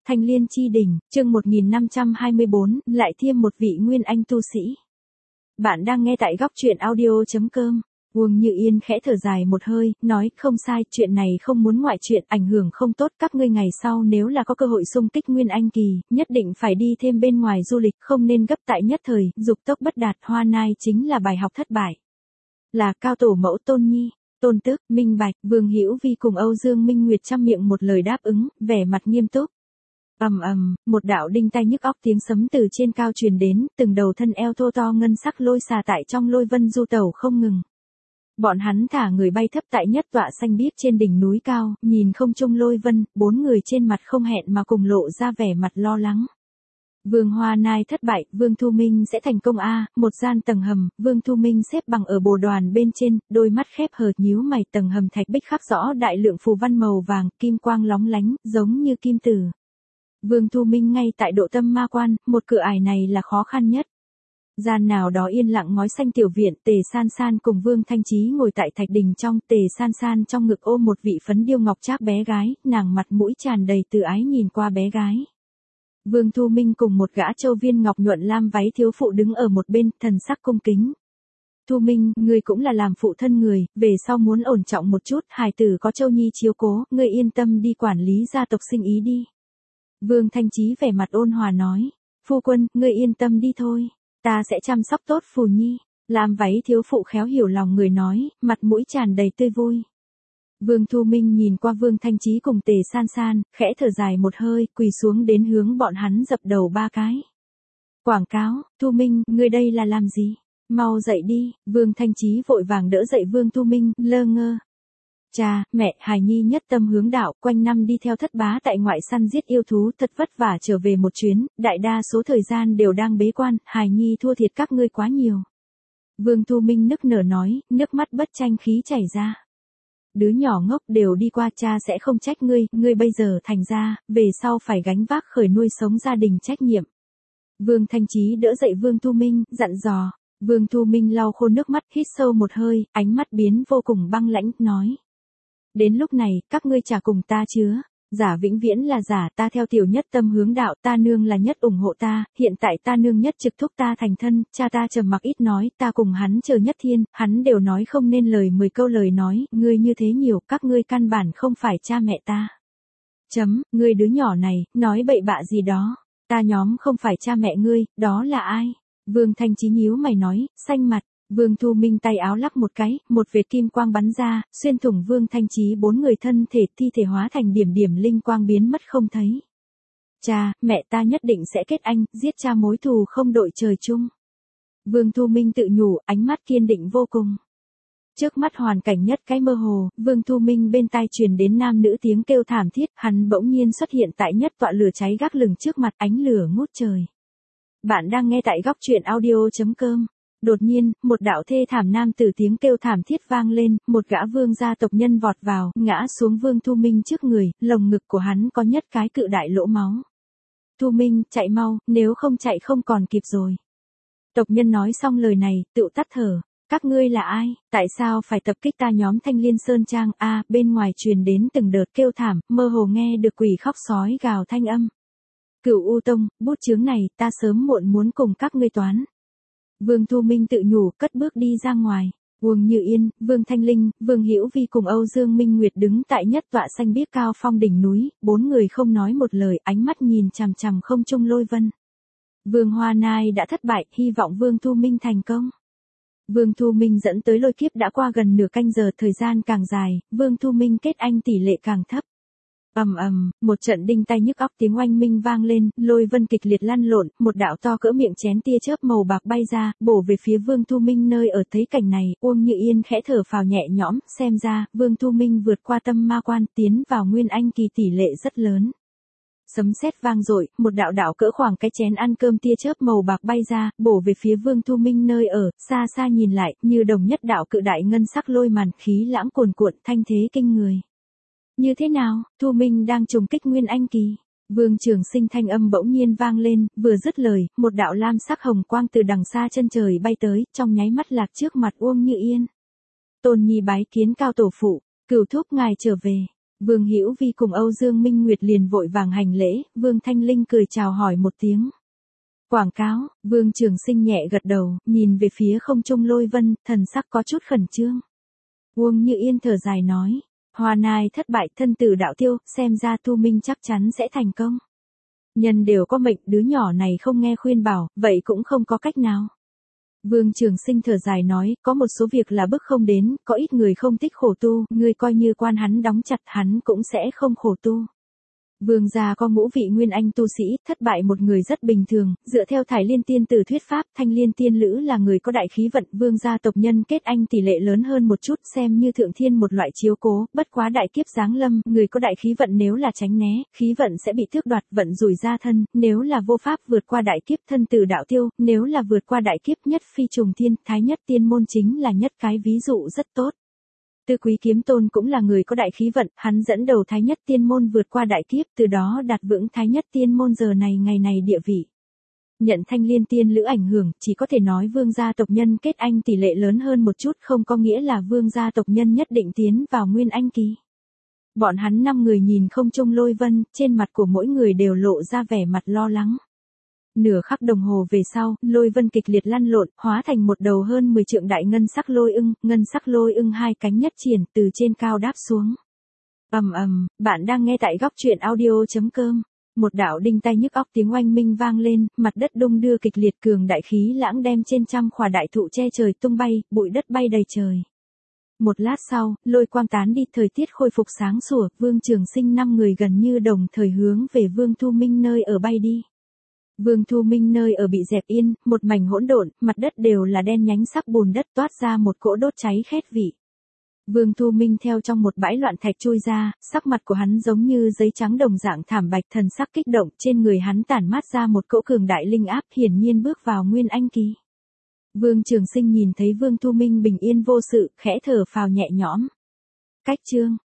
Thanh Liên Chi Đỉnh, chương 1524, lại thêm một vị nguyên anh tu sĩ. Bạn đang nghe tại góc truyện audio.com. Uông Như Yên khẽ thở dài một hơi, nói, không sai, chuyện này không muốn ngoại chuyện, ảnh hưởng không tốt, các ngươi ngày sau nếu là có cơ hội xung kích nguyên anh kỳ, nhất định phải đi thêm bên ngoài du lịch, không nên gấp tại nhất thời, dục tốc bất đạt, Hoa Nai chính là bài học thất bại. Là cao tổ mẫu Tôn Nhi, Tôn Tước, Minh Bạch, Vương Hữu Vi cùng Âu Dương Minh Nguyệt trăm miệng một lời đáp ứng, vẻ mặt nghiêm túc. Một đạo đinh tai nhức óc tiếng sấm từ trên cao truyền đến, từng đầu thân eo thô to ngân sắc lôi xà tại trong lôi vân du tẩu không ngừng. Bọn hắn thả người bay thấp tại nhất tọa xanh biếc trên đỉnh núi cao, nhìn không trung lôi vân, bốn người trên mặt không hẹn mà cùng lộ ra vẻ mặt lo lắng. Vương Hoa Nai thất bại, Vương Thu Minh sẽ thành công một gian tầng hầm, Vương Thu Minh xếp bằng ở bồ đoàn bên trên, đôi mắt khép hờ nhíu mày, tầng hầm thạch bích khắc rõ đại lượng phù văn màu vàng, kim quang lóng lánh, giống như kim tử. Vương Thu Minh ngay tại độ tâm ma quan, một cửa ải này là khó khăn nhất. Gian nào đó yên lặng ngói xanh tiểu viện, Tề San San cùng Vương Thanh Chí ngồi tại thạch đình trong, Tề San San trong ngực ôm một vị phấn điêu ngọc trác bé gái, nàng mặt mũi tràn đầy từ ái nhìn qua bé gái. Vương Thu Minh cùng một gã châu viên ngọc nhuận lam váy thiếu phụ đứng ở một bên, thần sắc cung kính. Thu Minh, ngươi cũng là làm phụ thân người, về sau muốn ổn trọng một chút, hài tử có Châu Nhi chiếu cố, ngươi yên tâm đi quản lý gia tộc sinh ý đi. Vương Thanh Chí vẻ mặt ôn hòa nói, phu quân, ngươi yên tâm đi thôi, ta sẽ chăm sóc tốt Phù Nhi. Lam váy thiếu phụ khéo hiểu lòng người nói, mặt mũi tràn đầy tươi vui. Vương Thu Minh nhìn qua Vương Thanh Chí cùng Tề San San, khẽ thở dài một hơi, quỳ xuống đến hướng bọn hắn dập đầu ba cái. Quảng cáo, Thu Minh, ngươi đây là làm gì? Mau dậy đi, Vương Thanh Chí vội vàng đỡ dậy Vương Thu Minh, lơ ngơ. Cha, mẹ, hài nhi nhất tâm hướng đạo, quanh năm đi theo thất bá tại ngoại săn giết yêu thú, thật vất vả trở về một chuyến, đại đa số thời gian đều đang bế quan, hài nhi thua thiệt các ngươi quá nhiều. Vương Thu Minh nức nở nói, nước mắt bất tranh khí chảy ra. Đứa nhỏ ngốc đều đi qua, cha sẽ không trách ngươi bây giờ thành ra, về sau phải gánh vác khởi nuôi sống gia đình trách nhiệm. Vương Thanh Chí đỡ dậy Vương Thu Minh, dặn dò. Vương Thu Minh lau khô nước mắt, hít sâu một hơi, ánh mắt biến vô cùng băng lãnh, nói. Đến lúc này, các ngươi chả cùng ta chứa. Giả vĩnh viễn là giả, ta theo tiểu nhất tâm hướng đạo, ta nương là nhất ủng hộ ta, hiện tại ta nương nhất trực thúc ta thành thân, cha ta trầm mặc ít nói, ta cùng hắn chờ nhất thiên, hắn đều nói không nên lời 10 câu lời nói, ngươi như thế nhiều, các ngươi căn bản không phải cha mẹ ta. Ngươi đứa nhỏ này, nói bậy bạ gì đó, ta nhóm không phải cha mẹ ngươi, đó là ai? Vương Thanh Chí nhíu mày nói, xanh mặt. Vương Thu Minh tay áo lắc một cái, một vệt kim quang bắn ra, xuyên thủng Vương Thanh Chí bốn người thân thể, thi thể hóa thành điểm điểm linh quang biến mất không thấy. Cha, mẹ ta nhất định sẽ kết anh, giết cha mối thù không đội trời chung. Vương Thu Minh tự nhủ, ánh mắt kiên định vô cùng. Trước mắt hoàn cảnh nhất cái mơ hồ, Vương Thu Minh bên tai truyền đến nam nữ tiếng kêu thảm thiết, hắn bỗng nhiên xuất hiện tại nhất tọa lửa cháy gác lửng trước mặt, ánh lửa ngút trời. Bạn đang nghe tại góc truyện audio.com. Đột nhiên, một đạo thê thảm nam tử tiếng kêu thảm thiết vang lên, một gã vương gia tộc nhân vọt vào, ngã xuống Vương Thu Minh trước người, lồng ngực của hắn có nhất cái cự đại lỗ máu. Thu Minh, chạy mau, nếu không chạy không còn kịp rồi. Tộc nhân nói xong lời này, tựu tắt thở. Các ngươi là ai, tại sao phải tập kích ta nhóm Thanh Liên Sơn Trang? Bên ngoài truyền đến từng đợt kêu thảm, mơ hồ nghe được quỷ khóc sói gào thanh âm. Cửu U Tông, bút chướng này, ta sớm muộn muốn cùng các ngươi toán. Vương Thu Minh tự nhủ, cất bước đi ra ngoài. Uông Như Yên, Vương Thanh Linh, Vương Hữu Vi cùng Âu Dương Minh Nguyệt đứng tại nhất tọa xanh biếc cao phong đỉnh núi, bốn người không nói một lời, ánh mắt nhìn chằm chằm không trung lôi vân. Vương Hoa Nai đã thất bại, hy vọng Vương Thu Minh thành công. Vương Thu Minh dẫn tới lôi kiếp đã qua gần nửa canh giờ, thời gian càng dài, Vương Thu Minh kết anh tỷ lệ càng thấp. Một trận đinh tai nhức óc tiếng oanh minh vang lên, lôi vân kịch liệt lăn lộn, một đạo to cỡ miệng chén tia chớp màu bạc bay ra, bổ về phía Vương Thu Minh nơi ở. Thấy cảnh này, Uông Như Yên khẽ thở phào nhẹ nhõm, xem ra, Vương Thu Minh vượt qua tâm ma quan, tiến vào nguyên anh kỳ tỷ lệ rất lớn. Sấm sét vang dội, một đạo đạo cỡ khoảng cái chén ăn cơm tia chớp màu bạc bay ra, bổ về phía Vương Thu Minh nơi ở, xa xa nhìn lại, như đồng nhất đạo cự đại ngân sắc lôi màn, khí lãng cuồn cuộn, thanh thế kinh người. Như thế nào, Thu Minh đang trùng kích nguyên anh kỳ. Vương Trường Sinh thanh âm bỗng nhiên vang lên, vừa dứt lời, một đạo lam sắc hồng quang từ đằng xa chân trời bay tới, trong nháy mắt lạc trước mặt Uông Như Yên. Tôn Nhi bái kiến cao tổ phụ, Cửu thúc ngài trở về. Vương Hữu Vi cùng Âu Dương Minh Nguyệt liền vội vàng hành lễ, Vương Thanh Linh cười chào hỏi một tiếng. Quảng cáo, Vương Trường Sinh nhẹ gật đầu, nhìn về phía không trung Lôi Vân, thần sắc có chút khẩn trương. Uông Như Yên thở dài nói, Hoa Nai thất bại, thân tử đạo tiêu, xem ra Tu Minh chắc chắn sẽ thành công. Nhân đều có mệnh, đứa nhỏ này không nghe khuyên bảo, vậy cũng không có cách nào. Vương Trường Sinh thở dài nói, có một số việc là bức không đến, có ít người không thích khổ tu, ngươi coi như quan hắn đóng chặt hắn cũng sẽ không khổ tu. Vương gia có ngũ vị nguyên anh tu sĩ, thất bại một người rất bình thường, dựa theo Thải Liên tiên tử thuyết pháp, Thanh Liên tiên lữ là người có đại khí vận, vương gia tộc nhân kết anh tỷ lệ lớn hơn một chút, xem như thượng thiên một loại chiếu cố, bất quá đại kiếp giáng lâm, người có đại khí vận nếu là tránh né, khí vận sẽ bị tước đoạt, vận rủi ra thân, nếu là vô pháp vượt qua đại kiếp, thân tử đạo tiêu, nếu là vượt qua đại kiếp, nhất phi trùng thiên, thái nhất tiên môn chính là nhất cái ví dụ rất tốt. Tư Quý Kiếm Tôn cũng là người có đại khí vận, hắn dẫn đầu Thái Nhất Tiên Môn vượt qua đại kiếp, từ đó đạt vững Thái Nhất Tiên Môn giờ này ngày này địa vị. Nhận Thanh Liên tiên lữ ảnh hưởng, chỉ có thể nói vương gia tộc nhân kết anh tỷ lệ lớn hơn một chút, không có nghĩa là vương gia tộc nhân nhất định tiến vào nguyên anh kỳ. Bọn hắn 5 người nhìn không trung Lôi Vân, trên mặt của mỗi người đều lộ ra vẻ mặt lo lắng. Nửa khắc đồng hồ về sau, Lôi Vân kịch liệt lăn lộn, hóa thành một đầu hơn 10 trượng đại ngân sắc lôi ưng hai cánh nhất triển, từ trên cao đáp xuống. Bạn đang nghe tại góc truyện audio.com. Một đạo đinh tai nhức óc tiếng oanh minh vang lên, mặt đất đung đưa kịch liệt, cường đại khí lãng đem trên trăm khỏa đại thụ che trời tung bay, bụi đất bay đầy trời. Một lát sau, lôi quang tán đi, thời tiết khôi phục sáng sủa, Vương Trường Sinh 5 người gần như đồng thời hướng về Vương Thu Minh nơi ở bay đi. Vương Thu Minh nơi ở bị dẹp yên, một mảnh hỗn độn, mặt đất đều là đen nhánh sắc bùn đất, toát ra một cỗ đốt cháy khét vị. Vương Thu Minh theo trong một bãi loạn thạch chui ra, sắc mặt của hắn giống như giấy trắng đồng dạng thảm bạch, thần sắc kích động, trên người hắn tản mát ra một cỗ cường đại linh áp, hiển nhiên bước vào nguyên anh kỳ. Vương Trường Sinh nhìn thấy Vương Thu Minh bình yên vô sự, khẽ thở phào nhẹ nhõm. Cách chương